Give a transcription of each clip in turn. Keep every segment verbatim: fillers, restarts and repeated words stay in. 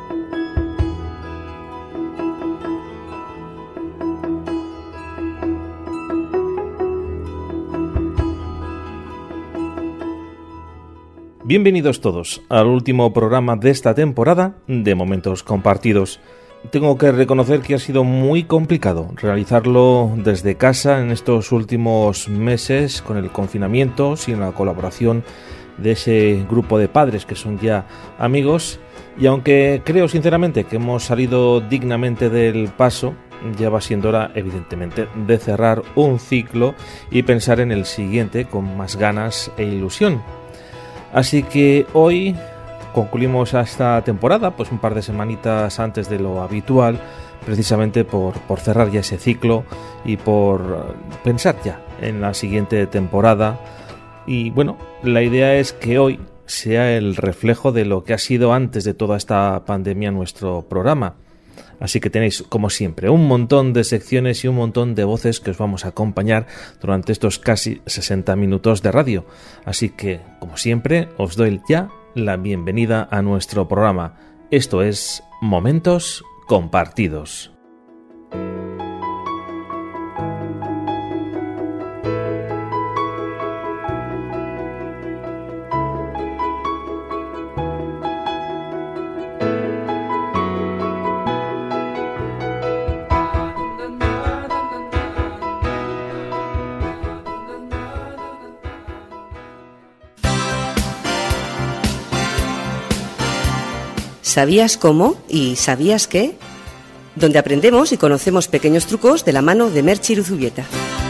Bienvenidos todos al último programa de esta temporada de Momentos Compartidos. Tengo que reconocer que ha sido muy complicado realizarlo desde casa en estos últimos meses con el confinamiento, sin la colaboración de ese grupo de padres que son ya amigos, y aunque creo sinceramente que hemos salido dignamente del paso, ya va siendo hora evidentemente de cerrar un ciclo y pensar en el siguiente con más ganas e ilusión. Así que hoy concluimos esta temporada, pues un par de semanitas antes de lo habitual, precisamente por, por cerrar ya ese ciclo y por pensar ya en la siguiente temporada. Y bueno, la idea es que hoy sea el reflejo de lo que ha sido antes de toda esta pandemia nuestro programa. Así que tenéis, como siempre, un montón de secciones y un montón de voces que os vamos a acompañar durante estos casi sesenta minutos de radio. Así que, como siempre, os doy ya la bienvenida a nuestro programa. Esto es Momentos Compartidos. ¿Sabías cómo y sabías qué? Donde aprendemos y conocemos pequeños trucos de la mano de Merche Iruzubieta.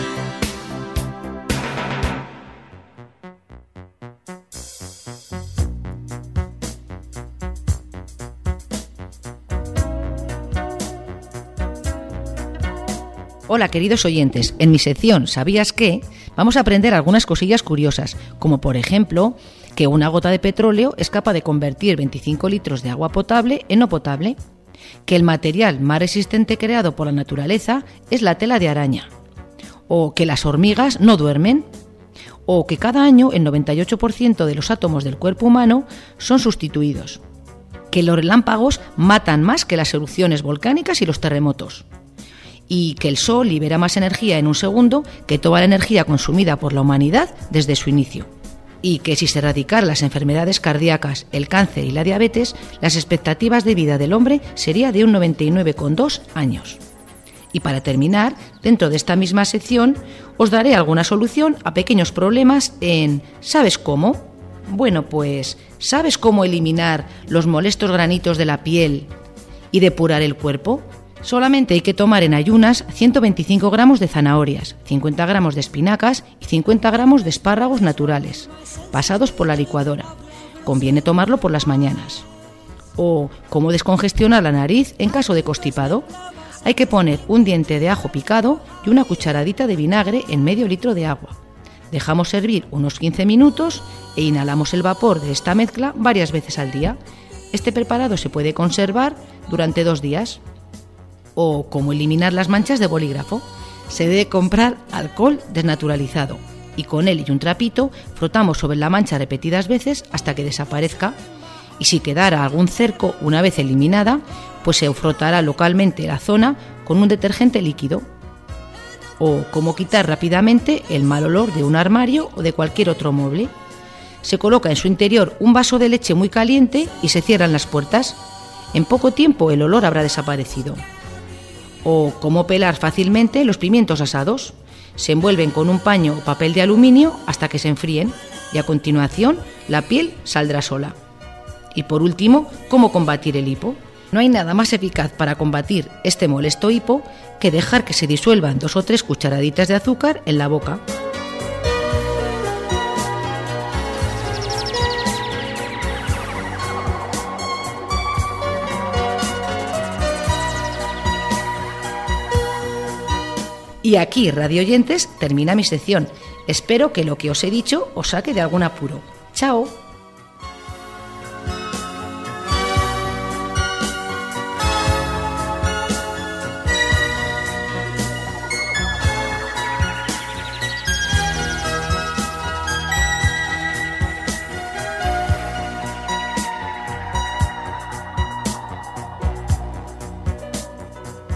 Hola queridos oyentes, en mi sección ¿Sabías qué? Vamos a aprender algunas cosillas curiosas, como por ejemplo que una gota de petróleo es capaz de convertir veinticinco litros de agua potable en no potable, que el material más resistente creado por la naturaleza es la tela de araña, o que las hormigas no duermen, o que cada año el noventa y ocho por ciento de los átomos del cuerpo humano son sustituidos, que los relámpagos matan más que las erupciones volcánicas y los terremotos, y que el Sol libera más energía en un segundo que toda la energía consumida por la humanidad desde su inicio. Y que si se erradicaran las enfermedades cardíacas, el cáncer y la diabetes, las expectativas de vida del hombre sería de un noventa y nueve coma dos años. Y para terminar, dentro de esta misma sección, os daré alguna solución a pequeños problemas en ¿sabes cómo? Bueno, pues ¿sabes cómo eliminar los molestos granitos de la piel y depurar el cuerpo? Solamente hay que tomar en ayunas ciento veinticinco gramos de zanahorias, cincuenta gramos de espinacas y cincuenta gramos de espárragos naturales, pasados por la licuadora. Conviene tomarlo por las mañanas. O cómo descongestionar la nariz en caso de constipado. Hay que poner un diente de ajo picado y una cucharadita de vinagre en medio litro de agua. Dejamos hervir unos quince minutos e inhalamos el vapor de esta mezcla varias veces al día. Este preparado se puede conservar durante dos días. O cómo eliminar las manchas de bolígrafo. Se debe comprar alcohol desnaturalizado y con él y un trapito frotamos sobre la mancha repetidas veces hasta que desaparezca, y si quedara algún cerco una vez eliminada, pues se frotará localmente la zona con un detergente líquido. O cómo quitar rápidamente el mal olor de un armario o de cualquier otro mueble. Se coloca en su interior un vaso de leche muy caliente y se cierran las puertas. En poco tiempo el olor habrá desaparecido. O cómo pelar fácilmente los pimientos asados. Se envuelven con un paño o papel de aluminio hasta que se enfríen y a continuación la piel saldrá sola. Y por último, cómo combatir el hipo. No hay nada más eficaz para combatir este molesto hipo que dejar que se disuelvan dos o tres cucharaditas de azúcar en la boca. Y aquí, radioyentes, termina mi sección. Espero que lo que os he dicho os saque de algún apuro. ¡Chao!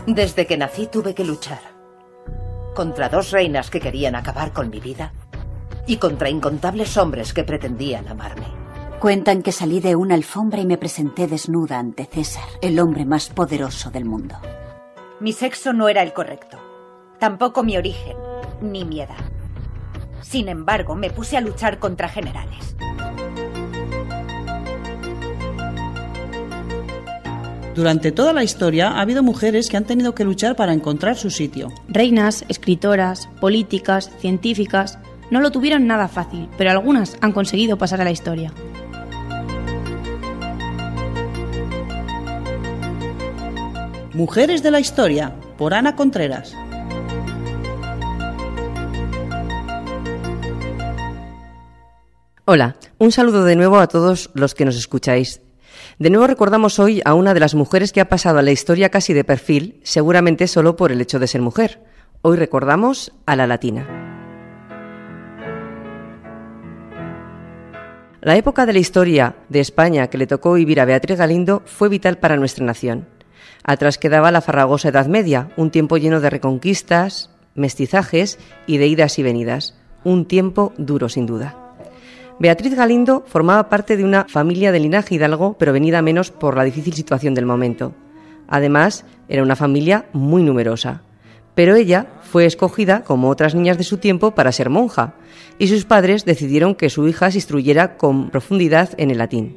Desde que nací tuve que luchar. Contra dos reinas que querían acabar con mi vida y contra incontables hombres que pretendían amarme. Cuentan que salí de una alfombra y me presenté desnuda ante César, el hombre más poderoso del mundo. Mi sexo no era el correcto. Tampoco mi origen, ni mi edad. Sin embargo, me puse a luchar contra generales. Durante toda la historia ha habido mujeres que han tenido que luchar para encontrar su sitio. Reinas, escritoras, políticas, científicas, no lo tuvieron nada fácil, pero algunas han conseguido pasar a la historia. Mujeres de la historia, por Ana Contreras. Hola, un saludo de nuevo a todos los que nos escucháis. De nuevo recordamos hoy a una de las mujeres que ha pasado a la historia casi de perfil, seguramente solo por el hecho de ser mujer. Hoy recordamos a la Latina. La época de la historia de España que le tocó vivir a Beatriz Galindo fue vital para nuestra nación. Atrás quedaba la farragosa Edad Media, un tiempo lleno de reconquistas, mestizajes y de idas y venidas. Un tiempo duro, sin duda. Beatriz Galindo formaba parte de una familia de linaje hidalgo, pero venida menos por la difícil situación del momento. Además, era una familia muy numerosa. Pero ella fue escogida, como otras niñas de su tiempo, para ser monja, y sus padres decidieron que su hija se instruyera con profundidad en el latín.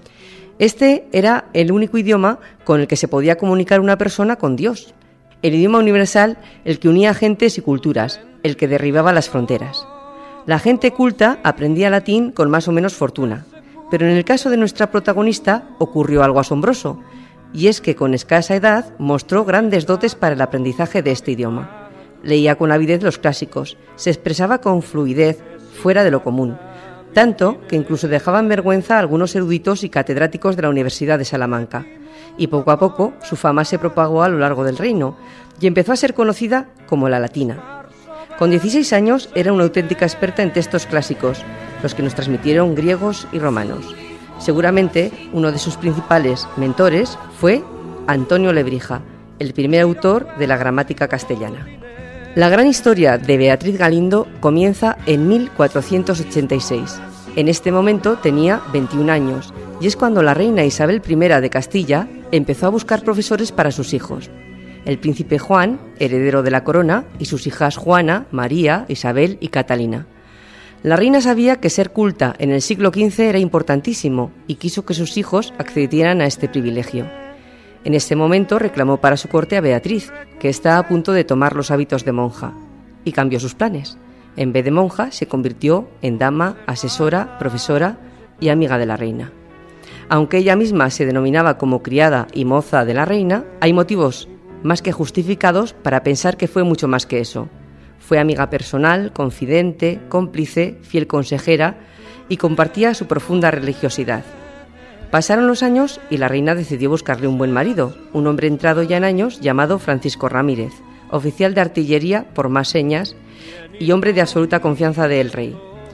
Este era el único idioma con el que se podía comunicar una persona con Dios. El idioma universal, el que unía gentes y culturas, el que derribaba las fronteras. La gente culta aprendía latín con más o menos fortuna, pero en el caso de nuestra protagonista ocurrió algo asombroso, y es que con escasa edad mostró grandes dotes para el aprendizaje de este idioma. Leía con avidez los clásicos, se expresaba con fluidez, fuera de lo común, tanto que incluso dejaban vergüenza a algunos eruditos y catedráticos de la Universidad de Salamanca, y poco a poco su fama se propagó a lo largo del reino, y empezó a ser conocida como la Latina. Con dieciséis años era una auténtica experta en textos clásicos, los que nos transmitieron griegos y romanos. Seguramente uno de sus principales mentores fue Antonio Lebrija, el primer autor de la gramática castellana. La gran historia de Beatriz Galindo comienza en mil cuatrocientos ochenta y seis. En este momento tenía veintiún años, y es cuando la reina Isabel primera de Castilla empezó a buscar profesores para sus hijos. El príncipe Juan, heredero de la corona, y sus hijas Juana, María, Isabel y Catalina. La reina sabía que ser culta en el siglo quince era importantísimo y quiso que sus hijos accedieran a este privilegio. En este momento reclamó para su corte a Beatriz, que está a punto de tomar los hábitos de monja, y cambió sus planes. En vez de monja, se convirtió en dama, asesora, profesora y amiga de la reina. Aunque ella misma se denominaba como criada y moza de la reina, hay motivos más que justificados para pensar que fue mucho más que eso. Fue amiga personal, confidente, cómplice, fiel consejera y compartía su profunda religiosidad. Pasaron los años y la reina decidió buscarle un buen marido, un hombre entrado ya en años llamado Francisco Ramírez, oficial de artillería por más señas y hombre de absoluta confianza del rey.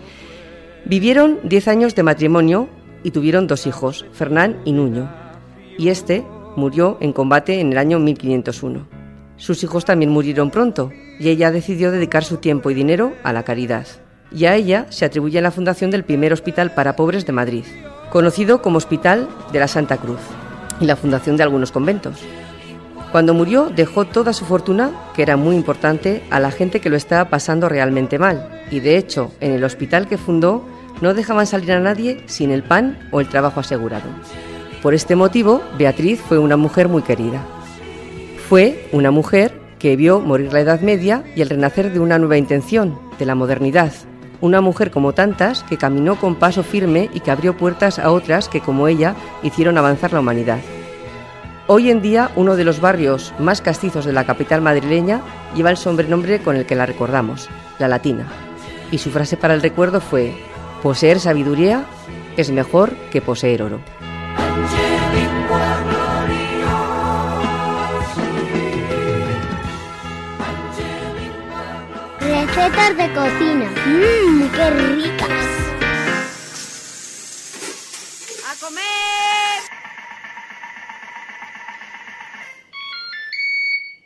Vivieron diez años de matrimonio y tuvieron dos hijos, Fernán y Nuño, y este murió en combate en el año mil quinientos uno. Sus hijos también murieron pronto y ella decidió dedicar su tiempo y dinero a la caridad. Y a ella se atribuye la fundación del primer hospital para pobres de Madrid, conocido como Hospital de la Santa Cruz, y la fundación de algunos conventos. Cuando murió dejó toda su fortuna, que era muy importante, a la gente que lo estaba pasando realmente mal, y de hecho en el hospital que fundó no dejaban salir a nadie sin el pan o el trabajo asegurado. Por este motivo, Beatriz fue una mujer muy querida. Fue una mujer que vio morir la Edad Media y el renacer de una nueva intención, de la modernidad. Una mujer como tantas que caminó con paso firme y que abrió puertas a otras que, como ella, hicieron avanzar la humanidad. Hoy en día, uno de los barrios más castizos de la capital madrileña lleva el sobrenombre con el que la recordamos, la Latina. Y su frase para el recuerdo fue: poseer sabiduría es mejor que poseer oro. Recetas de cocina. Mmm, qué ricas. ¡A comer!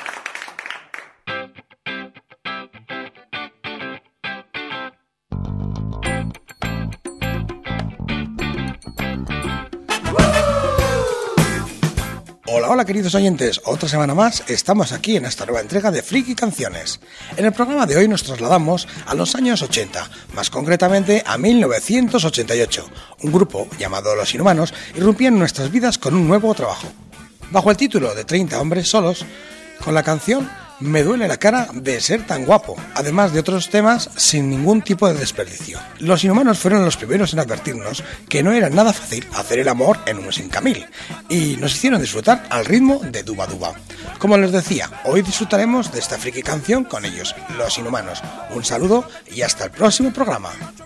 Hola, hola queridos oyentes, otra semana más estamos aquí en esta nueva entrega de Friki Canciones. En el programa de hoy nos trasladamos a los años ochenta, más concretamente a mil novecientos ochenta y ocho. Un grupo llamado Los Inhumanos irrumpía en nuestras vidas con un nuevo trabajo. Bajo el título de treinta hombres solos, con la canción Me duele la cara de ser tan guapo, además de otros temas sin ningún tipo de desperdicio. Los Inhumanos fueron los primeros en advertirnos que no era nada fácil hacer el amor en un Sincamil, y nos hicieron disfrutar al ritmo de Duba Duba. Como les decía, hoy disfrutaremos de esta friki canción con ellos, Los Inhumanos. Un saludo y hasta el próximo programa.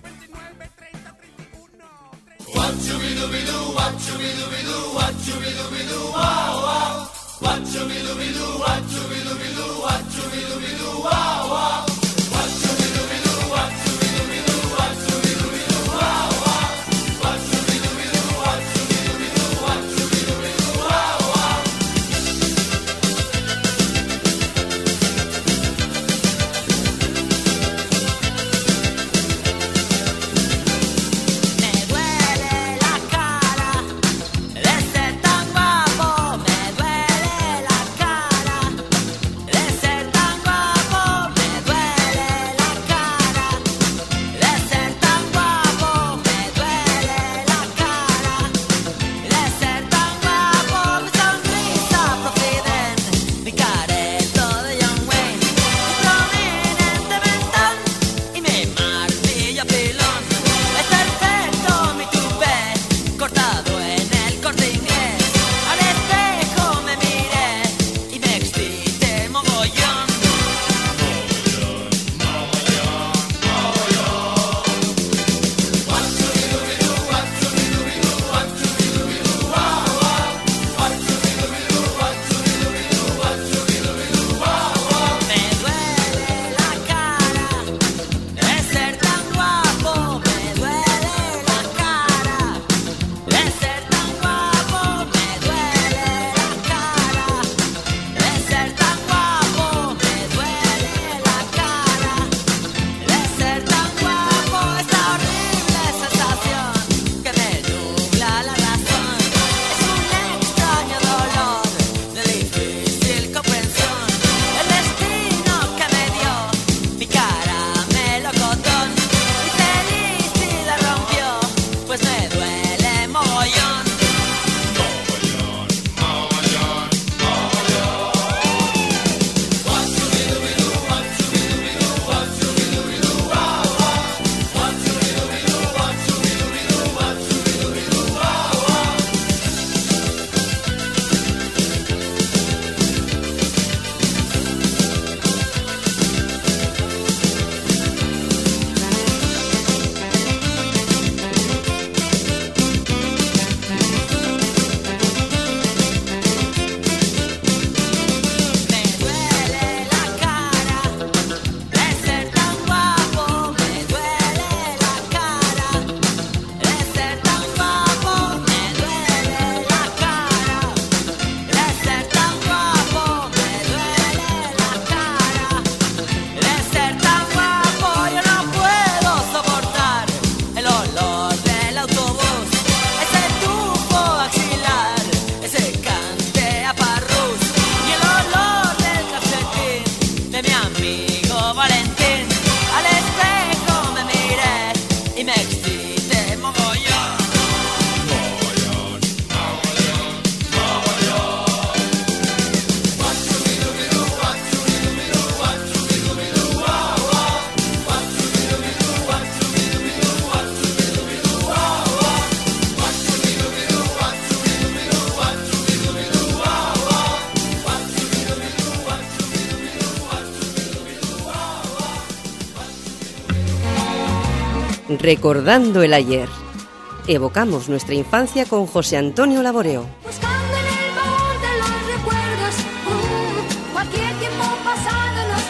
Recordando el ayer. Evocamos nuestra infancia con José Antonio Laboreo. Buscando en el baúl de los recuerdos, uh, cualquier tiempo pasado nos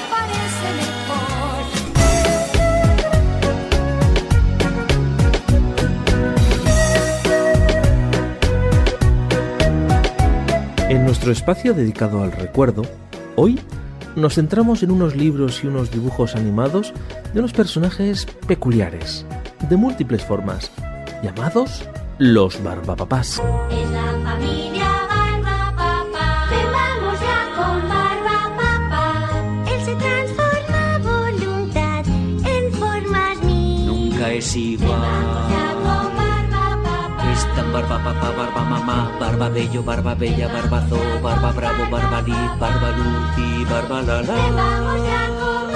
parece mejor. En nuestro espacio dedicado al recuerdo, hoy nos centramos en unos libros y unos dibujos animados de unos personajes peculiares, de múltiples formas, llamados los Barbapapás. Es la familia Barbapapá. barba papá, barba mamá, barba bello, barba bella, barbazo, barba bravo, barba li, barba luz y barba lala.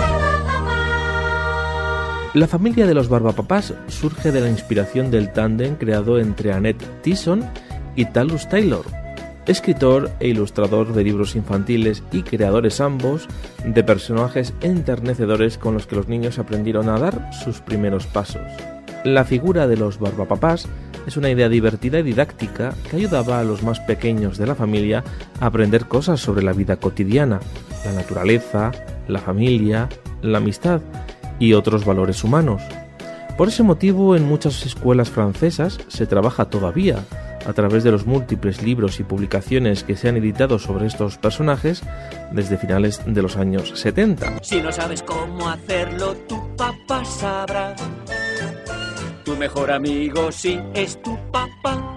La familia de los barbapapás surge de la inspiración del tándem creado entre Annette Thiessen y Talus Taylor, escritor e ilustrador de libros infantiles y creadores ambos de personajes enternecedores con los que los niños aprendieron a dar sus primeros pasos. La figura de los barbapapás es una idea divertida y didáctica que ayudaba a los más pequeños de la familia a aprender cosas sobre la vida cotidiana, la naturaleza, la familia, la amistad y otros valores humanos. Por ese motivo, en muchas escuelas francesas se trabaja todavía, a través de los múltiples libros y publicaciones que se han editado sobre estos personajes desde finales de los años setenta. Si no sabes cómo hacerlo, tu papá sabrá. Tu mejor amigo sí es tu papá.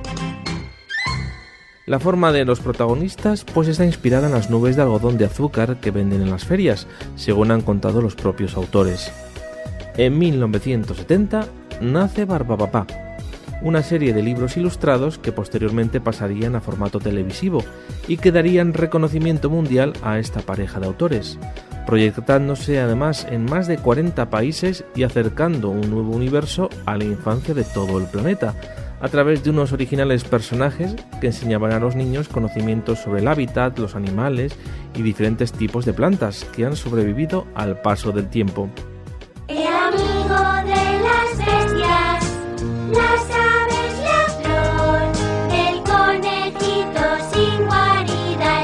La forma de los protagonistas pues está inspirada en las nubes de algodón de azúcar que venden en las ferias, según han contado los propios autores. En mil novecientos setenta nace Barbapapá, una serie de libros ilustrados que posteriormente pasarían a formato televisivo y que darían reconocimiento mundial a esta pareja de autores, proyectándose además en más de cuarenta países y acercando un nuevo universo a la infancia de todo el planeta, a través de unos originales personajes que enseñaban a los niños conocimientos sobre el hábitat, los animales y diferentes tipos de plantas que han sobrevivido al paso del tiempo. El amigo de las bestias, las aves, la flor, el conejito sin guarida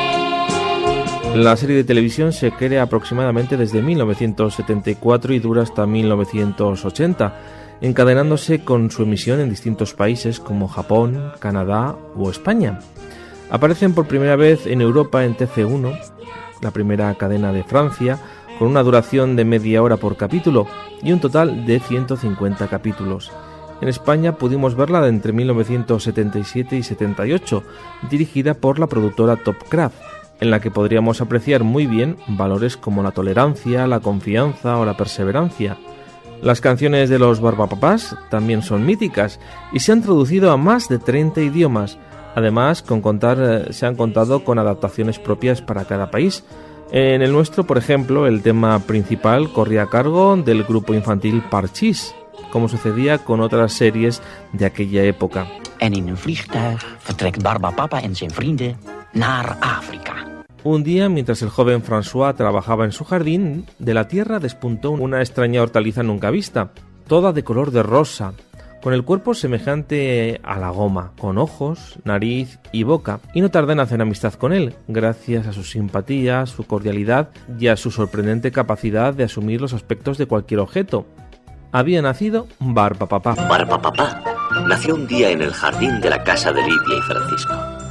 es él. La serie de televisión se crea aproximadamente desde mil novecientos setenta y cuatro y dura hasta mil novecientos ochenta, encadenándose con su emisión en distintos países como Japón, Canadá o España. Aparecen por primera vez en Europa en T C uno, la primera cadena de Francia, con una duración de media hora por capítulo y un total de ciento cincuenta capítulos. En España pudimos verla de entre mil novecientos setenta y siete y setenta y ocho, dirigida por la productora Topcraft, en la que podríamos apreciar muy bien valores como la tolerancia, la confianza o la perseverancia. Las canciones de los Barbapapás también son míticas y se han traducido a más de treinta idiomas. Además, con contar, se han contado con adaptaciones propias para cada país. En el nuestro, por ejemplo, el tema principal corría a cargo del grupo infantil Parchís, como sucedía con otras series de aquella época. En in een vliegtuig vertrekt Barbapapa en zijn vrienden naar África. Un día, mientras el joven François trabajaba en su jardín, de la tierra despuntó una extraña hortaliza nunca vista, toda de color de rosa, con el cuerpo semejante a la goma, con ojos, nariz y boca, y no tardé en hacer amistad con él, gracias a su simpatía, su cordialidad y a su sorprendente capacidad de asumir los aspectos de cualquier objeto. Había nacido Barbapapá. Barbapapá nació un día en el jardín de la casa de Lidia y Francisco.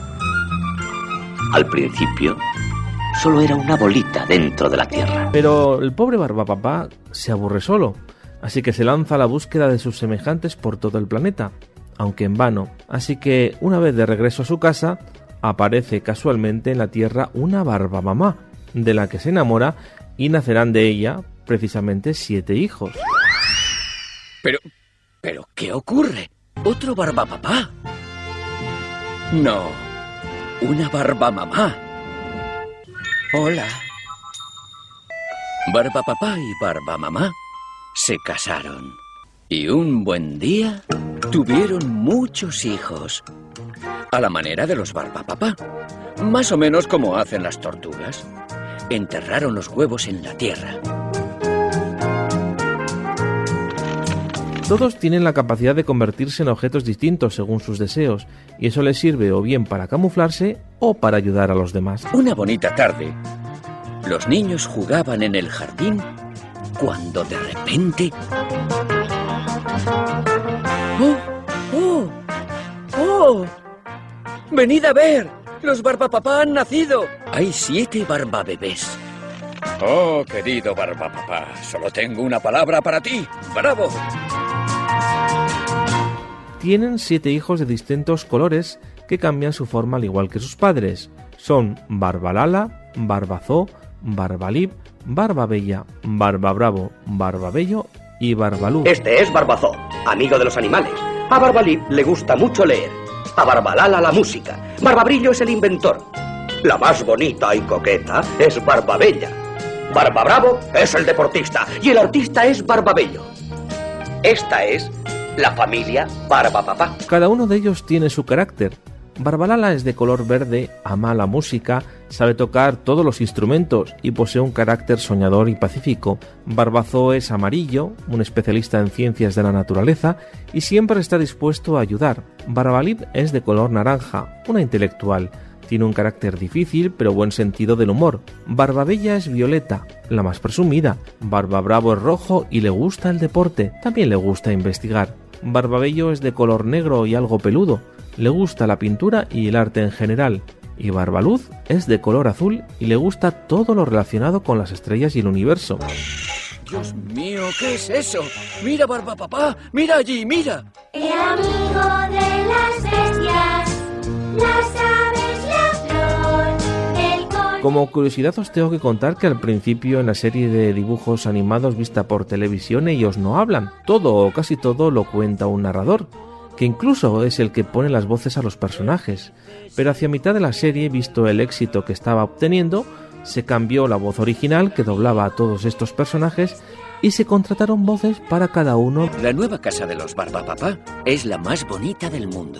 Al principio, solo era una bolita dentro de la tierra. Pero el pobre Barbapapá se aburre solo, así que se lanza a la búsqueda de sus semejantes por todo el planeta, aunque en vano. Así que, una vez de regreso a su casa, aparece casualmente en la tierra una Barbamamá, de la que se enamora y nacerán de ella, precisamente, siete hijos. Pero, pero, ¿qué ocurre? ¿Otro Barbapapá? No. Una Barbamamá. Hola. Barbapapá y Barbamamá se casaron. Y un buen día tuvieron muchos hijos. A la manera de los Barbapapá. Más o menos como hacen las tortugas. Enterraron los huevos en la tierra. Todos tienen la capacidad de convertirse en objetos distintos según sus deseos, y eso les sirve o bien para camuflarse o para ayudar a los demás. Una bonita tarde, los niños jugaban en el jardín cuando de repente... ¡Oh! ¡Oh! ¡Oh! ¡Venid a ver! ¡Los Barbapapá han nacido! Hay siete barbabebés. Oh, querido Barbapapá, solo tengo una palabra para ti. ¡Bravo! Tienen siete hijos de distintos colores que cambian su forma al igual que sus padres. Son Barbalala, Barbazó, Barbalib, Barbabella, Barbabravo, Barbabello y Barbalú. Este es Barbazó, amigo de los animales. A Barbalip le gusta mucho leer. A Barbalala la música. Barbabrillo es el inventor. La más bonita y coqueta es Barbabella. Barbabravo es el deportista y el artista es Barbabello. Esta es la familia Barbapapá. Cada uno de ellos tiene su carácter. Barbalala es de color verde, ama la música, sabe tocar todos los instrumentos y posee un carácter soñador y pacífico. Barbazó es amarillo, un especialista en ciencias de la naturaleza y siempre está dispuesto a ayudar. Barbalip es de color naranja, una intelectual. Tiene un carácter difícil, pero buen sentido del humor. Barbabella es violeta, la más presumida. Barbabravo es rojo y le gusta el deporte. También le gusta investigar. Barbabello es de color negro y algo peludo. Le gusta la pintura y el arte en general. Y Barbaluz es de color azul y le gusta todo lo relacionado con las estrellas y el universo. Dios mío, ¿qué es eso? Mira, Barbapapá, mira allí, mira. El amigo de las bestias, las aves, la flor, el conejo. Como curiosidad os tengo que contar que al principio en la serie de dibujos animados vista por televisión ellos no hablan. Todo o casi todo lo cuenta un narrador, que incluso es el que pone las voces a los personajes. Pero hacia mitad de la serie, visto el éxito que estaba obteniendo, se cambió la voz original que doblaba a todos estos personajes y se contrataron voces para cada uno. La nueva casa de los Barbapapá es la más bonita del mundo.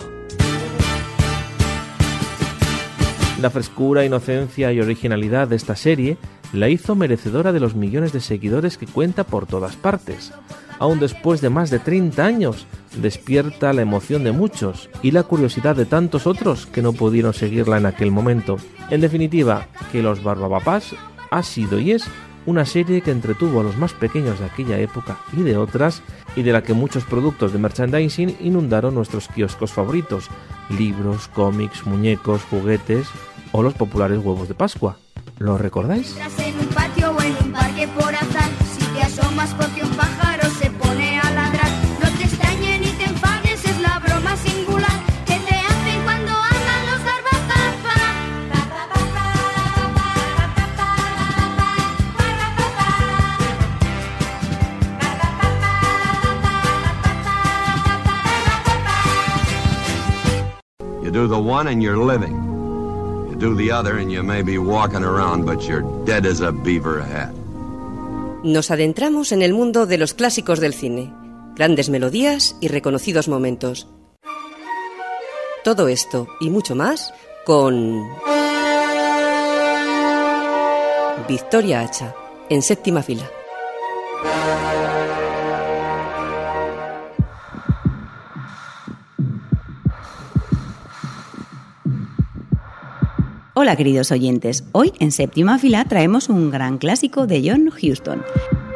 La frescura, inocencia y originalidad de esta serie la hizo merecedora de los millones de seguidores que cuenta por todas partes. Aún después de más de treinta años, despierta la emoción de muchos y la curiosidad de tantos otros que no pudieron seguirla en aquel momento. En definitiva, que Los Barbapapás ha sido y es una serie que entretuvo a los más pequeños de aquella época y de otras, y de la que muchos productos de merchandising inundaron nuestros kioscos favoritos: libros, cómics, muñecos, juguetes o los populares huevos de Pascua. ¿Lo recordáis? En un patio o en un parque por azar, si te asomas porque un pájaro se pone a ladrar, no te extrañes ni te enfades, es la broma singular que te hacen cuando hablan los Barbapapá. You do the one and you're living. You do the other and you may be walking around, but you're dead as a beaver hat. Nos adentramos en el mundo de los clásicos del cine. Grandes melodías y reconocidos momentos. Todo esto y mucho más con Victoria Hacha, en séptima fila. Hola queridos oyentes, hoy en séptima fila traemos un gran clásico de John Huston.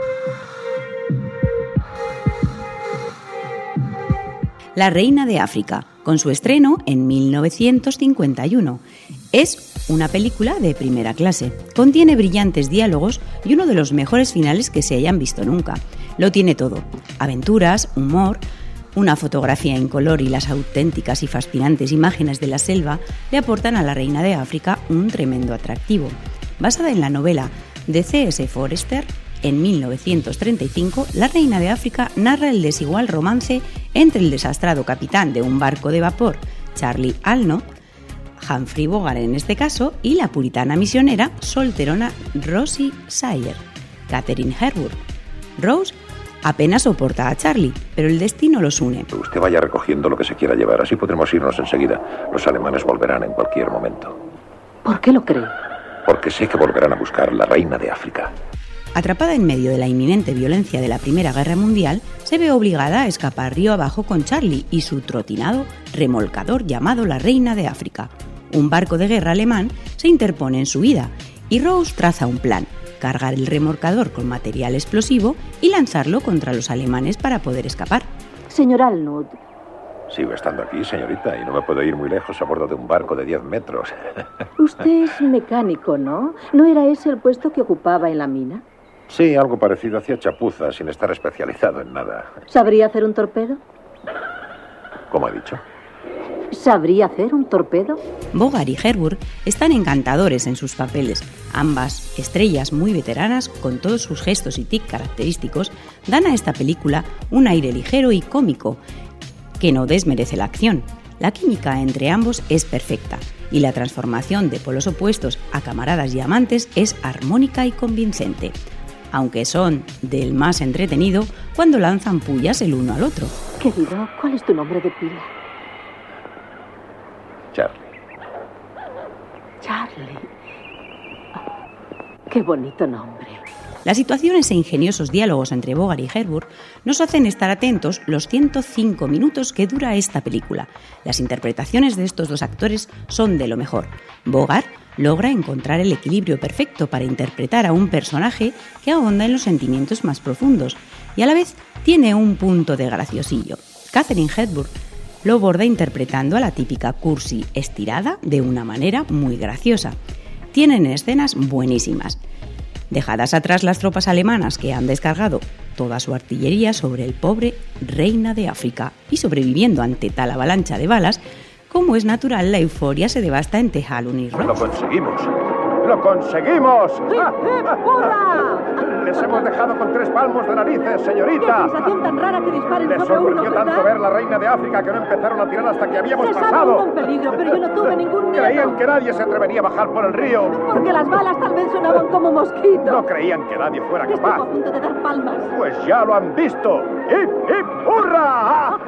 La Reina de África, con su estreno en mil novecientos cincuenta y uno. Es una película de primera clase, contiene brillantes diálogos y uno de los mejores finales que se hayan visto nunca. Lo tiene todo: aventuras, humor, una fotografía en color y las auténticas y fascinantes imágenes de la selva le aportan a La Reina de África un tremendo atractivo. Basada en la novela de C S Forester, en mil novecientos treinta y cinco, La Reina de África narra el desigual romance entre el desastrado capitán de un barco de vapor, Charlie Alno, Humphrey Bogart en este caso, y la puritana misionera solterona Rosie Sayer, Catherine Hepburn. Rose apenas soporta a Charlie, pero el destino los une. Usted vaya recogiendo lo que se quiera llevar, así podremos irnos enseguida. Los alemanes volverán en cualquier momento. ¿Por qué lo cree? Porque sé que volverán a buscar la Reina de África. Atrapada en medio de la inminente violencia de la Primera Guerra Mundial, se ve obligada a escapar río abajo con Charlie y su trotinado remolcador llamado la Reina de África. Un barco de guerra alemán se interpone en su vida y Rose traza un plan: cargar el remolcador con material explosivo y lanzarlo contra los alemanes para poder escapar. Señor Alnud. Sigo estando aquí, señorita, y no me puedo ir muy lejos a bordo de un barco de diez metros. Usted es mecánico, ¿no? ¿No era ese el puesto que ocupaba en la mina? Sí, algo parecido. Hacía chapuzas sin estar especializado en nada. ¿Sabría hacer un torpedo? ¿Cómo ha dicho? ¿Sabría hacer un torpedo? Bogart y Hepburn están encantadores en sus papeles. Ambas, estrellas muy veteranas, con todos sus gestos y tics característicos, dan a esta película un aire ligero y cómico. que no desmerece la acción. La química entre ambos es perfecta y la transformación de polos opuestos a camaradas y amantes es armónica y convincente, aunque son del más entretenido cuando lanzan pullas el uno al otro. Querido, ¿cuál es tu nombre de pila? Charlie. Charlie. Oh, qué bonito nombre. Las situaciones e ingeniosos diálogos entre Bogart y Hepburn nos hacen estar atentos los ciento cinco minutos que dura esta película. Las interpretaciones de estos dos actores son de lo mejor. Bogart logra encontrar el equilibrio perfecto para interpretar a un personaje que ahonda en los sentimientos más profundos y a la vez tiene un punto de graciosillo. Katharine Hepburn lo borda interpretando a la típica cursi estirada de una manera muy graciosa. Tienen escenas buenísimas. Dejadas atrás las tropas alemanas que han descargado toda su artillería sobre el pobre Reina de África y sobreviviendo ante tal avalancha de balas, como es natural, la euforia se devasta en Tejalun y Ross. ¡Lo conseguimos! ¡Lo conseguimos! ¡Hurra! Les hemos dejado con tres palmos de narices, señorita. ¡Qué sensación tan rara que disparen Les sobre uno, sorprendió ¿verdad? tanto ver la Reina de África que no empezaron a tirar hasta que habíamos Se sabe pasado. uno en peligro, pero yo no tuve ningún miedo. Creían que nadie se atrevería a bajar por el río. Porque las balas tal vez sonaban como mosquitos. No creían que nadie fuera Estuvo capaz. a punto de dar palmas. Pues ya lo han visto. ¡Hip, hip, hurra!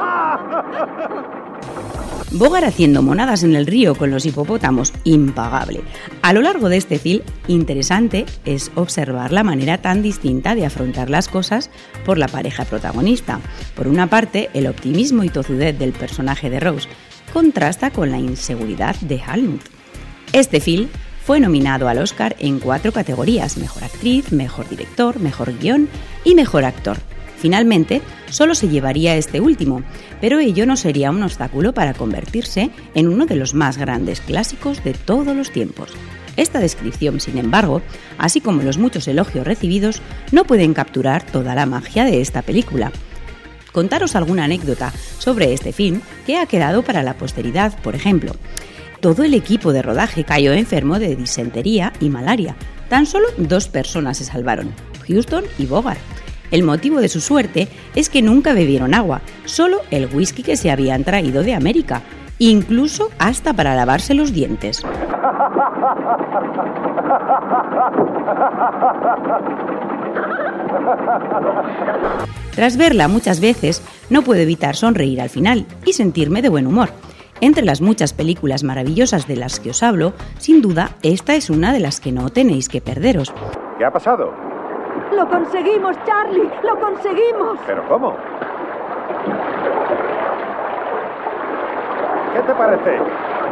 Bogart haciendo monadas en el río con los hipopótamos, impagable. A lo largo de este film, interesante es observar la manera tan distinta de afrontar las cosas por la pareja protagonista. Por una parte, el optimismo y tozudez del personaje de Rose contrasta con la inseguridad de Helmut. Este film fue nominado al Oscar en cuatro categorías: Mejor Actriz, Mejor Director, Mejor Guión y Mejor Actor. Finalmente, solo se llevaría este último, pero ello no sería un obstáculo para convertirse en uno de los más grandes clásicos de todos los tiempos. Esta descripción, sin embargo, así como los muchos elogios recibidos, no pueden capturar toda la magia de esta película. Contaros alguna anécdota sobre este film que ha quedado para la posteridad. Por ejemplo, todo el equipo de rodaje cayó enfermo de disentería y malaria. Tan solo dos personas se salvaron, Huston y Bogart. El motivo de su suerte es que nunca bebieron agua, solo el whisky que se habían traído de América, incluso hasta para lavarse los dientes. Tras verla muchas veces, no puedo evitar sonreír al final y sentirme de buen humor. Entre las muchas películas maravillosas de las que os hablo, sin duda, esta es una de las que no tenéis que perderos. ¿Qué ha pasado? ¡Lo conseguimos, Charlie! ¡Lo conseguimos! ¿Pero cómo? ¿Qué te parece?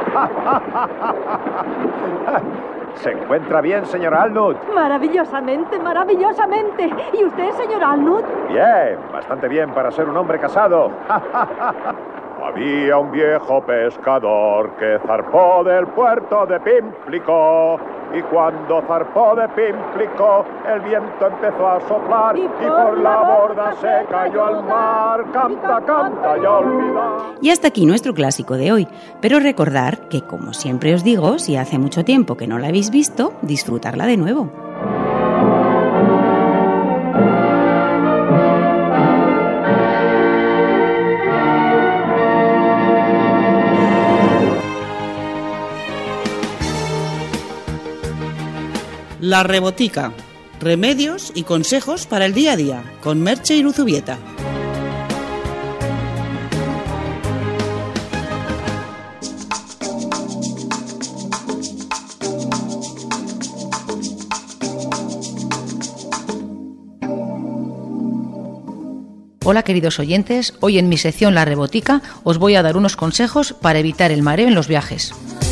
¿Se encuentra bien, señora Arnold? Maravillosamente, maravillosamente. ¿Y usted, señor Arnold? Bien, bastante bien para ser un hombre casado. Había un viejo pescador que zarpó del puerto de Pímplico. Y cuando zarpó de Pímplico, el viento empezó a soplar y por la borda se cayó al mar. Canta, canta, ya olvida. Y hasta aquí nuestro clásico de hoy. Pero recordar que, como siempre os digo, si hace mucho tiempo que no la habéis visto, disfrutarla de nuevo. La Rebotica. Remedios y consejos para el día a día, con Merche Iruzubieta. Hola queridos oyentes, hoy en mi sección La Rebotica os voy a dar unos consejos para evitar el mareo en los viajes.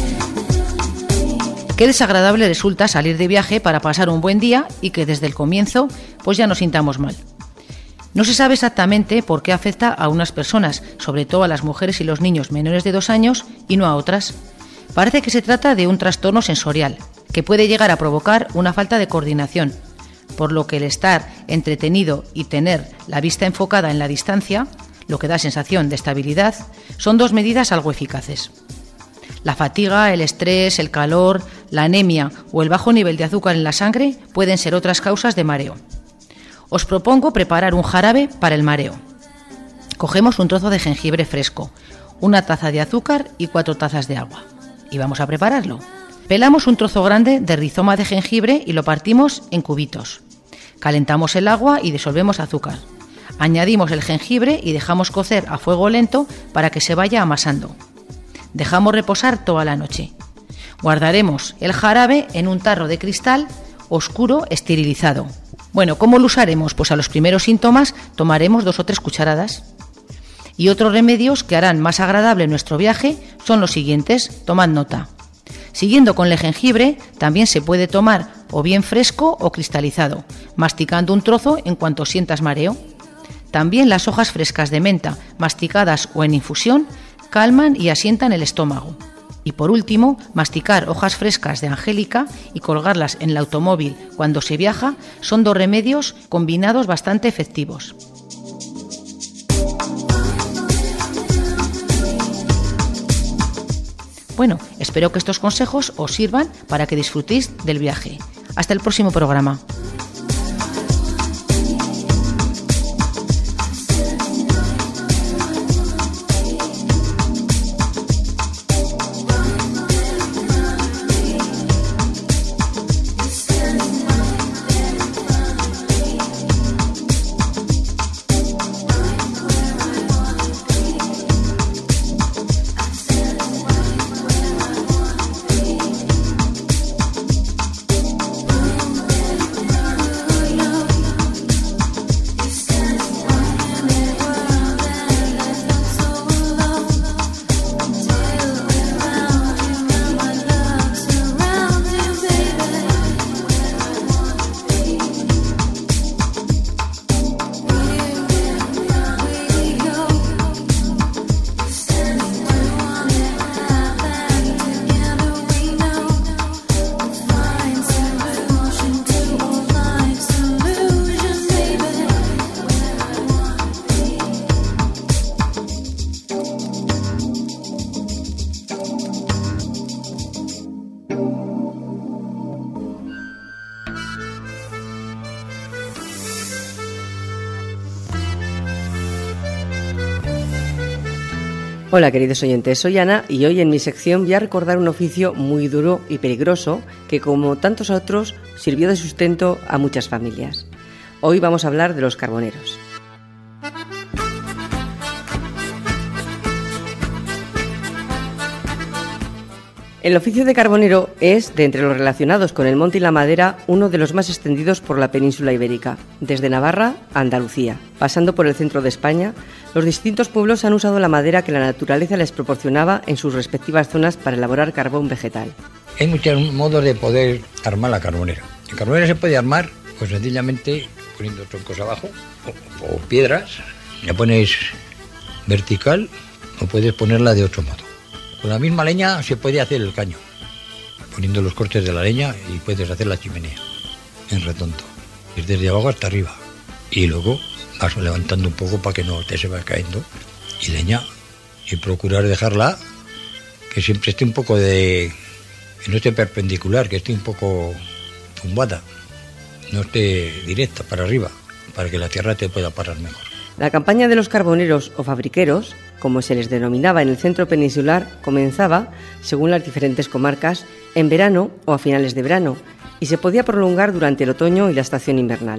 Qué desagradable resulta salir de viaje para pasar un buen día y que desde el comienzo pues ya nos sintamos mal. No se sabe exactamente por qué afecta a unas personas, sobre todo a las mujeres y los niños menores de dos años y no a otras. Parece que se trata de un trastorno sensorial, que puede llegar a provocar una falta de coordinación, por lo que el estar entretenido y tener la vista enfocada en la distancia, lo que da sensación de estabilidad, son dos medidas algo eficaces. La fatiga, el estrés, el calor, la anemia o el bajo nivel de azúcar en la sangre pueden ser otras causas de mareo. Os propongo preparar un jarabe para el mareo. Cogemos un trozo de jengibre fresco, una taza de azúcar y cuatro tazas de agua. Y vamos a prepararlo. Pelamos un trozo grande de rizoma de jengibre y lo partimos en cubitos. Calentamos el agua y disolvemos azúcar. Añadimos el jengibre y dejamos cocer a fuego lento para que se vaya amasando. Dejamos reposar toda la noche. Guardaremos el jarabe en un tarro de cristal oscuro esterilizado. Bueno, ¿cómo lo usaremos? Pues a los primeros síntomas tomaremos dos o tres cucharadas. Y otros remedios que harán más agradable nuestro viaje son los siguientes, tomad nota. Siguiendo con el jengibre, también se puede tomar o bien fresco o cristalizado, masticando un trozo en cuanto sientas mareo. También las hojas frescas de menta, masticadas o en infusión, calman y asientan el estómago. Y por último, masticar hojas frescas de angélica y colgarlas en el automóvil cuando se viaja son dos remedios combinados bastante efectivos. Bueno, espero que estos consejos os sirvan para que disfrutéis del viaje. Hasta el próximo programa. Hola queridos oyentes, soy Ana y hoy en mi sección voy a recordar un oficio muy duro y peligroso que, como tantos otros, sirvió de sustento a muchas familias. Hoy vamos a hablar de los carboneros. El oficio de carbonero es, de entre los relacionados con el monte y la madera, uno de los más extendidos por la península ibérica, desde Navarra a Andalucía. Pasando por el centro de España, los distintos pueblos han usado la madera que la naturaleza les proporcionaba en sus respectivas zonas para elaborar carbón vegetal. Hay muchos modos de poder armar la carbonera. La carbonera se puede armar, pues sencillamente poniendo troncos abajo o, o piedras. La pones vertical o puedes ponerla de otro modo. Con la misma leña se puede hacer el caño, poniendo los cortes de la leña, y puedes hacer la chimenea en redondo, desde abajo hasta arriba. Y luego vas levantando un poco para que no te se vaya cayendo. Y leña, y procurar dejarla que siempre esté un poco de... que no esté perpendicular, que esté un poco tumbada, no esté directa para arriba, para que la tierra te pueda parar mejor. La campaña de los carboneros o fabriqueros, como se les denominaba en el centro peninsular, comenzaba, según las diferentes comarcas, en verano o a finales de verano, y se podía prolongar durante el otoño y la estación invernal.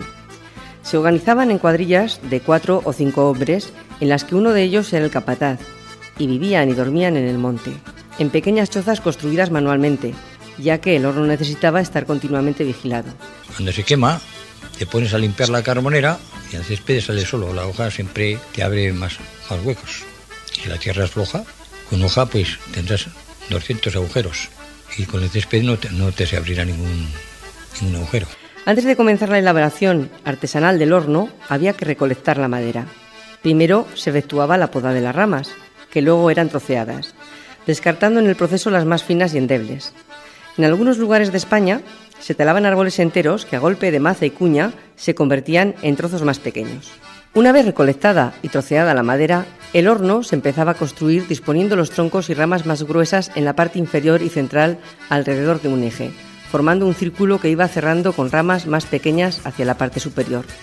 Se organizaban en cuadrillas de cuatro o cinco hombres, en las que uno de ellos era el capataz, y vivían y dormían en el monte, en pequeñas chozas construidas manualmente, ya que el horno necesitaba estar continuamente vigilado. Cuando se quema, te pones a limpiar la carbonera y el césped sale solo. La hoja siempre te abre más, más huecos. Si la tierra es floja, con hoja pues tendrás doscientos agujeros, y con el césped no te, no te se abrirá ningún, ningún agujero. Antes de comenzar la elaboración artesanal del horno, había que recolectar la madera. Primero se efectuaba la poda de las ramas, que luego eran troceadas, descartando en el proceso las más finas y endebles. En algunos lugares de España se talaban árboles enteros que a golpe de maza y cuña se convertían en trozos más pequeños. Una vez recolectada y troceada la madera, el horno se empezaba a construir disponiendo los troncos y ramas más gruesas en la parte inferior y central alrededor de un eje, formando un círculo que iba cerrando con ramas más pequeñas hacia la parte superior.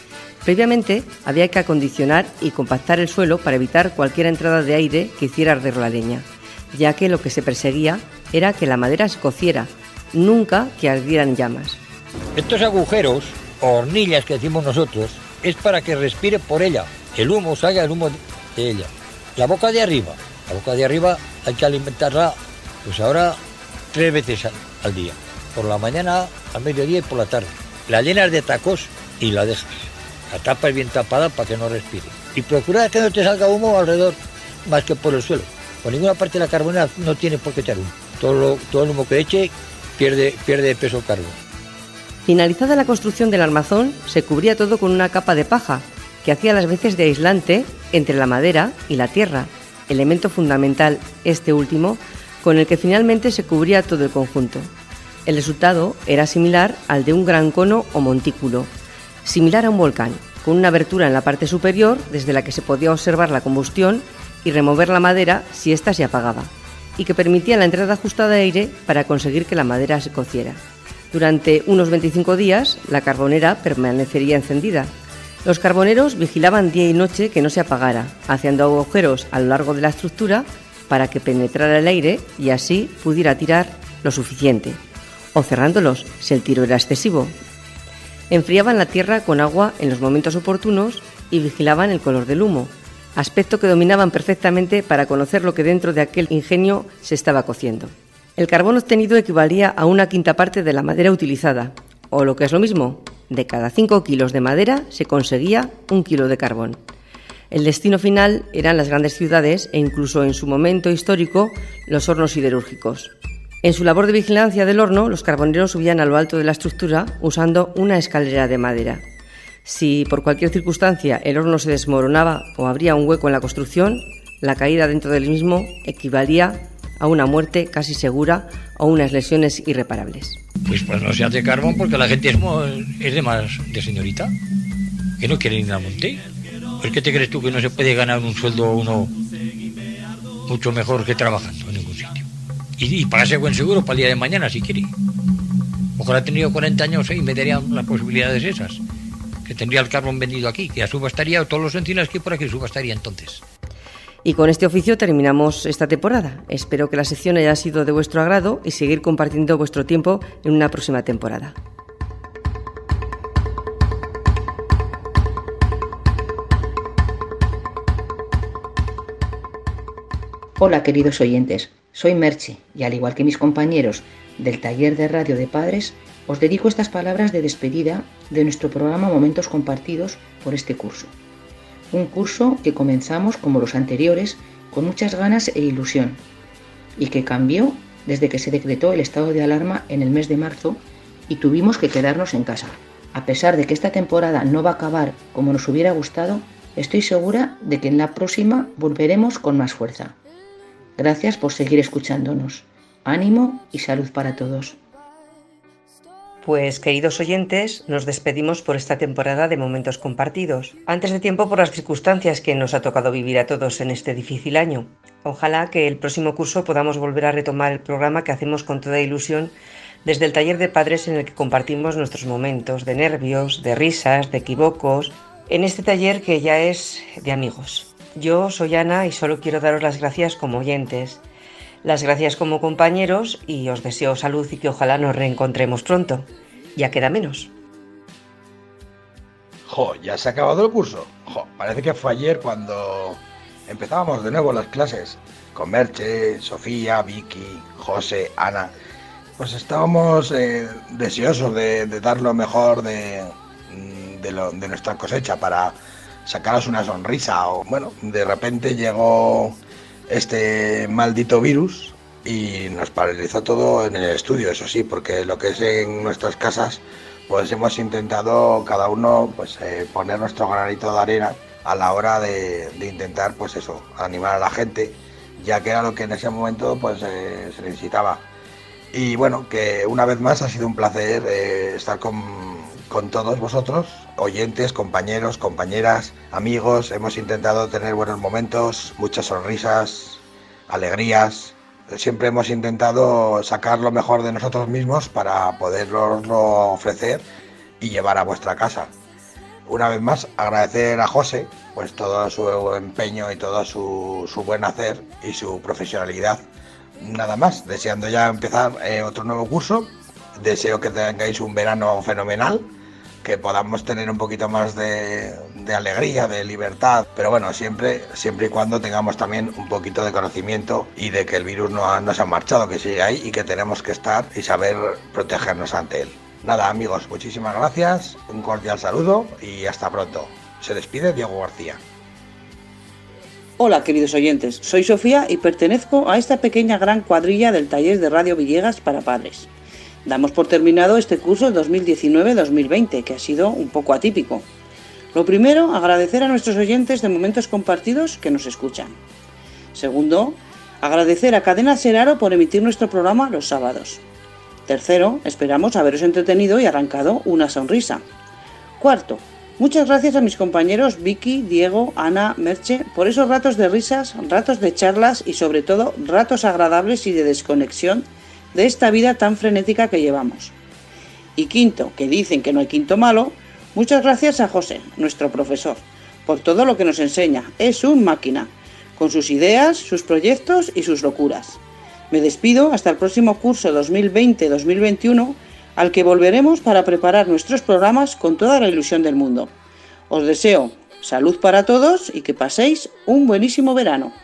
Previamente había que acondicionar y compactar el suelo para evitar cualquier entrada de aire que hiciera arder la leña, ya que lo que se perseguía era que la madera se cociera, nunca que ardieran llamas. Estos agujeros, o hornillas que decimos nosotros, es para que respire por ella, el humo, salga el humo de ella. La boca de arriba, la boca de arriba hay que alimentarla, pues ahora, tres veces al, al día. Por la mañana, al mediodía y por la tarde. La llenas de tacos y la dejas. La tapas bien tapada para que no respire. Y procura que no te salga humo alrededor, más que por el suelo. Por ninguna parte de la carbonera no tiene por qué echar humo. Todo, lo, todo el humo que eche pierde, pierde peso el carbón. Finalizada la construcción del armazón, se cubría todo con una capa de paja, que hacía las veces de aislante entre la madera y la tierra, elemento fundamental, este último, con el que finalmente se cubría todo el conjunto. El resultado era similar al de un gran cono o montículo, similar a un volcán, con una abertura en la parte superior desde la que se podía observar la combustión y remover la madera si ésta se apagaba, y que permitía la entrada ajustada de aire para conseguir que la madera se cociera. Durante unos veinticinco días, la carbonera permanecería encendida. Los carboneros vigilaban día y noche que no se apagara, haciendo agujeros a lo largo de la estructura para que penetrara el aire y así pudiera tirar lo suficiente, o cerrándolos si el tiro era excesivo. Enfriaban la tierra con agua en los momentos oportunos y vigilaban el color del humo, aspecto que dominaban perfectamente para conocer lo que dentro de aquel ingenio se estaba cociendo. El carbón obtenido equivalía a una quinta parte de la madera utilizada, o lo que es lo mismo, de cada cinco kilos de madera se conseguía un kilo de carbón. El destino final eran las grandes ciudades e incluso en su momento histórico los hornos siderúrgicos. En su labor de vigilancia del horno, los carboneros subían a lo alto de la estructura usando una escalera de madera. Si por cualquier circunstancia el horno se desmoronaba o abría un hueco en la construcción, la caída dentro del mismo equivalía a una muerte casi segura o unas lesiones irreparables. Pues, pues no se hace carbón porque la gente es, es de más de señorita, que no quiere ir al monte. ¿Por qué te crees tú que no se puede ganar un sueldo uno mucho mejor que trabajando en ningún sitio? Y, y pagarse buen seguro para el día de mañana si quiere. Ojalá he tenido cuarenta años ¿eh? y me darían las posibilidades esas. Que tendría el carbón vendido aquí, que a subastaría, o todos los encinas que hay por aquí subastaría entonces. Y con este oficio terminamos esta temporada. Espero que la sección haya sido de vuestro agrado y seguir compartiendo vuestro tiempo en una próxima temporada. Hola queridos oyentes, soy Merche y al igual que mis compañeros del taller de radio de padres, os dedico estas palabras de despedida de nuestro programa Momentos Compartidos por este curso. Un curso que comenzamos, como los anteriores, con muchas ganas e ilusión, y que cambió desde que se decretó el estado de alarma en el mes de marzo y tuvimos que quedarnos en casa. A pesar de que esta temporada no va a acabar como nos hubiera gustado, estoy segura de que en la próxima volveremos con más fuerza. Gracias por seguir escuchándonos. Ánimo y salud para todos. Pues, queridos oyentes, nos despedimos por esta temporada de Momentos Compartidos. Antes de tiempo por las circunstancias que nos ha tocado vivir a todos en este difícil año. Ojalá que el próximo curso podamos volver a retomar el programa que hacemos con toda ilusión desde el taller de padres en el que compartimos nuestros momentos de nervios, de risas, de equívocos, en este taller que ya es de amigos. Yo soy Ana y solo quiero daros las gracias como oyentes, las gracias como compañeros y os deseo salud y que ojalá nos reencontremos pronto. Ya queda menos. Jo, ya se ha acabado el curso. Jo, parece que fue ayer cuando empezábamos de nuevo las clases. Con Merche, Sofía, Vicky, José, Ana. Pues estábamos eh, deseosos de, de dar lo mejor de, de, lo, de nuestra cosecha para sacaros una sonrisa. O bueno, de repente llegó este maldito virus y nos paralizó todo en el estudio, eso sí, porque lo que es en nuestras casas, pues hemos intentado cada uno pues eh, poner nuestro granito de arena a la hora de, de intentar pues eso, animar a la gente, ya que era lo que en ese momento pues eh, se necesitaba. Y bueno, que una vez más ha sido un placer eh, estar con, con todos vosotros, oyentes, compañeros, compañeras, amigos. Hemos intentado tener buenos momentos, muchas sonrisas, alegrías. Siempre hemos intentado sacar lo mejor de nosotros mismos para poderoslo ofrecer y llevar a vuestra casa. Una vez más, agradecer a José pues todo su empeño y todo su, su buen hacer y su profesionalidad. Nada más, deseando ya empezar eh, otro nuevo curso. Deseo que tengáis un verano fenomenal, que podamos tener un poquito más de, de alegría, de libertad, pero bueno, siempre, siempre y cuando tengamos también un poquito de conocimiento y de que el virus no, no se ha marchado, que sigue ahí y que tenemos que estar y saber protegernos ante él. Nada, amigos, muchísimas gracias, un cordial saludo y hasta pronto. Se despide Diego García. Hola, queridos oyentes, soy Sofía y pertenezco a esta pequeña gran cuadrilla del taller de Radio Villegas para padres. Damos por terminado este curso dos mil diecinueve dos mil veinte, que ha sido un poco atípico. Lo primero, agradecer a nuestros oyentes de Momentos Compartidos que nos escuchan. Segundo, agradecer a Cadena Ser Aro por emitir nuestro programa los sábados. Tercero, esperamos haberos entretenido y arrancado una sonrisa. Cuarto, muchas gracias a mis compañeros Vicky, Diego, Ana, Merche, por esos ratos de risas, ratos de charlas y sobre todo ratos agradables y de desconexión de esta vida tan frenética que llevamos. Y quinto, que dicen que no hay quinto malo, muchas gracias a José, nuestro profesor, por todo lo que nos enseña. Es un máquina, con sus ideas, sus proyectos y sus locuras. Me despido hasta el próximo curso dos mil veinte dos mil veintiuno, al que volveremos para preparar nuestros programas con toda la ilusión del mundo. Os deseo salud para todos y que paséis un buenísimo verano.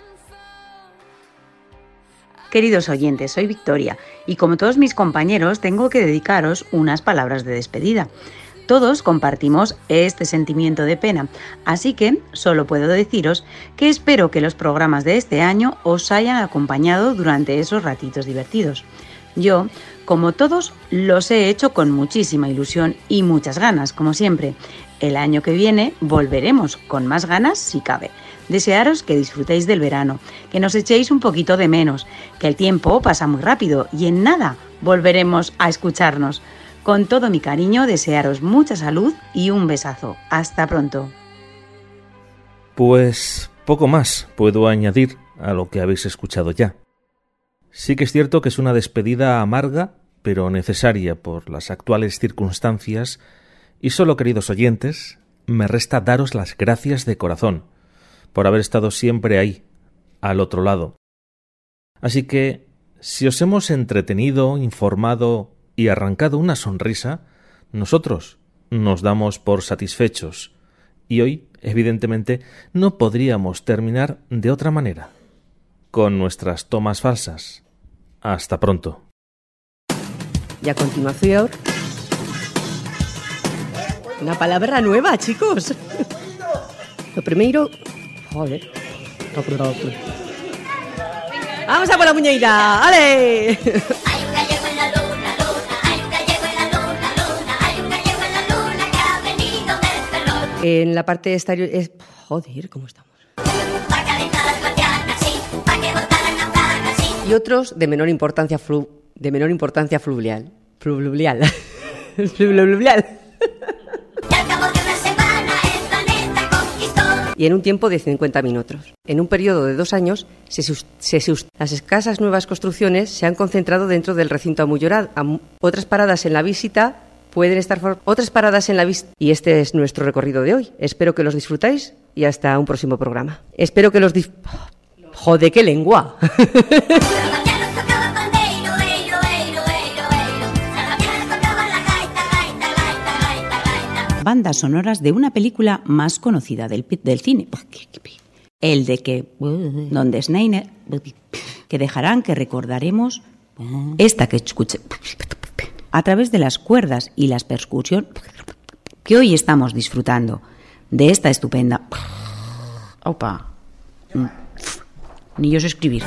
Queridos oyentes, soy Victoria y como todos mis compañeros tengo que dedicaros unas palabras de despedida. Todos compartimos este sentimiento de pena, así que solo puedo deciros que espero que los programas de este año os hayan acompañado durante esos ratitos divertidos. Yo, como todos, los he hecho con muchísima ilusión y muchas ganas, como siempre. El año que viene volveremos con más ganas si cabe. Desearos que disfrutéis del verano, que nos echéis un poquito de menos, que el tiempo pasa muy rápido y en nada volveremos a escucharnos. Con todo mi cariño, desearos mucha salud y un besazo. Hasta pronto. Pues poco más puedo añadir a lo que habéis escuchado ya. Sí que es cierto que es una despedida amarga, pero necesaria por las actuales circunstancias, y solo, queridos oyentes, me resta daros las gracias de corazón por haber estado siempre ahí, al otro lado. Así que, si os hemos entretenido, informado y arrancado una sonrisa, nosotros nos damos por satisfechos. Y hoy, evidentemente, no podríamos terminar de otra manera, con nuestras tomas falsas. Hasta pronto. Y a continuación, una palabra nueva, chicos. Lo primero... Joder. ¡Vamos a por la muñeira! ¡Ale! En la parte exterior... Es... Joder, ¿cómo estamos? Y otros de menor importancia flu... de menor importancia fluvial. Fluvial. Fluvial. Y en un tiempo de cincuenta minutos. En un periodo de dos años, se sus, se sus, las escasas nuevas construcciones se han concentrado dentro del recinto amurallado. Am, otras paradas en la visita pueden estar... For, otras paradas en la visita... Y este es nuestro recorrido de hoy. Espero que los disfrutáis y hasta un próximo programa. Espero que los... Dif... ¡Joder, qué lengua! Bandas sonoras de una película más conocida del, del cine, el de que, donde Schneider, que dejarán que recordaremos esta que escuché a través de las cuerdas y las percusión que hoy estamos disfrutando de esta estupenda. Opa, ni yo sé escribir.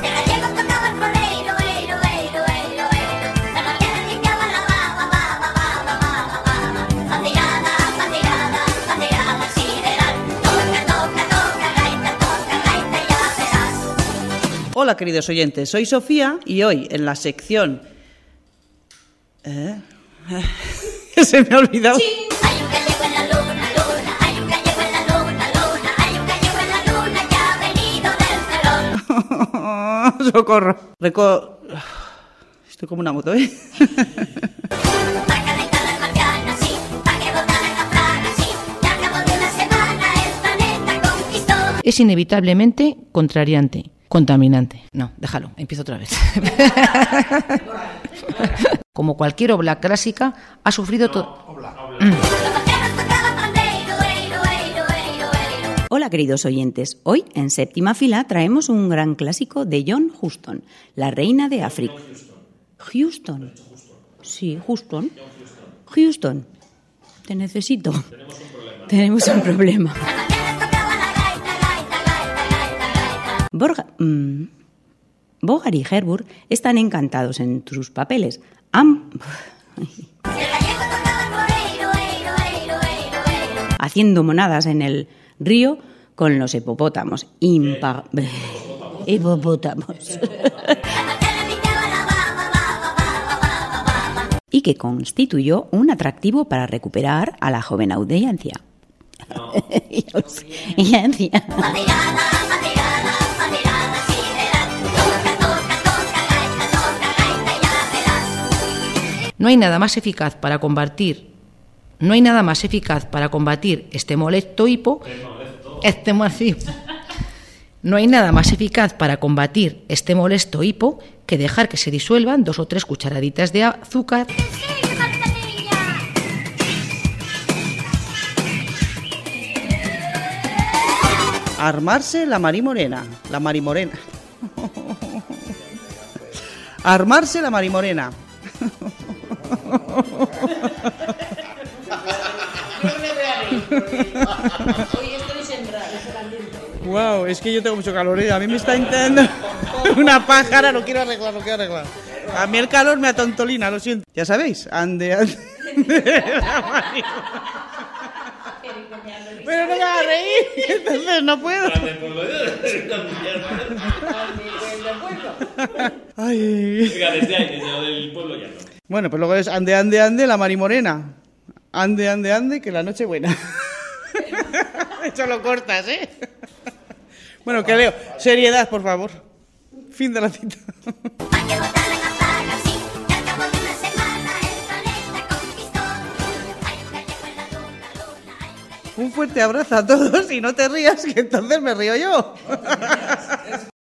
Hola, queridos oyentes, soy Sofía y hoy en la sección... ¿Eh? Se me ha olvidado. Sí. Hay un gallego en la luna, luna, hay un gallego en la luna, luna, hay un gallego en la luna que ha venido del cerrón. Socorro. Reco... Estoy como una moto, ¿eh? Va a calentar las mañanas, sí, va a que botar en la plaga, sí, ya acabó de es inevitablemente contrariante, contaminante. No, déjalo, empiezo otra vez. Como cualquier obra clásica, ha sufrido todo. Hola queridos oyentes, hoy en séptima fila traemos un gran clásico de John Huston, La reina de África. Houston. Sí, Houston. Houston, te necesito. Tenemos un problema. Borga, mmm, Bogart y Herburg están encantados en sus papeles. Am... haciendo monadas en el río con los hipopótamos. Impa... hipopótamos. Y que constituyó un atractivo para recuperar a la joven audiencia. Audiencia. No hay nada más eficaz para combatir, no hay nada más eficaz para combatir este molesto hipo, este molesto, no hay nada más eficaz para combatir este molesto hipo que dejar que se disuelvan dos o tres cucharaditas de azúcar. Armarse la marimorena, la marimorena. Armarse la marimorena. Wow, es que yo tengo mucho calor, ¿eh? A mí me está intentando una pájara, lo quiero arreglar, lo quiero arreglar. A mí el calor me atontolina, lo siento. Ya sabéis, ande, ande. Pero no me va a reír, entonces no puedo. Ay. Venga, desde ahí, desde lo del pueblo ya no. Bueno, pues luego es ande, ande, ande, la marimorena. Ande, ande, ande, que la noche buena. Eso lo cortas, ¿eh? Bueno, que leo. Seriedad, por favor. Fin de la cita. Un fuerte abrazo a todos y no te rías, que entonces me río yo.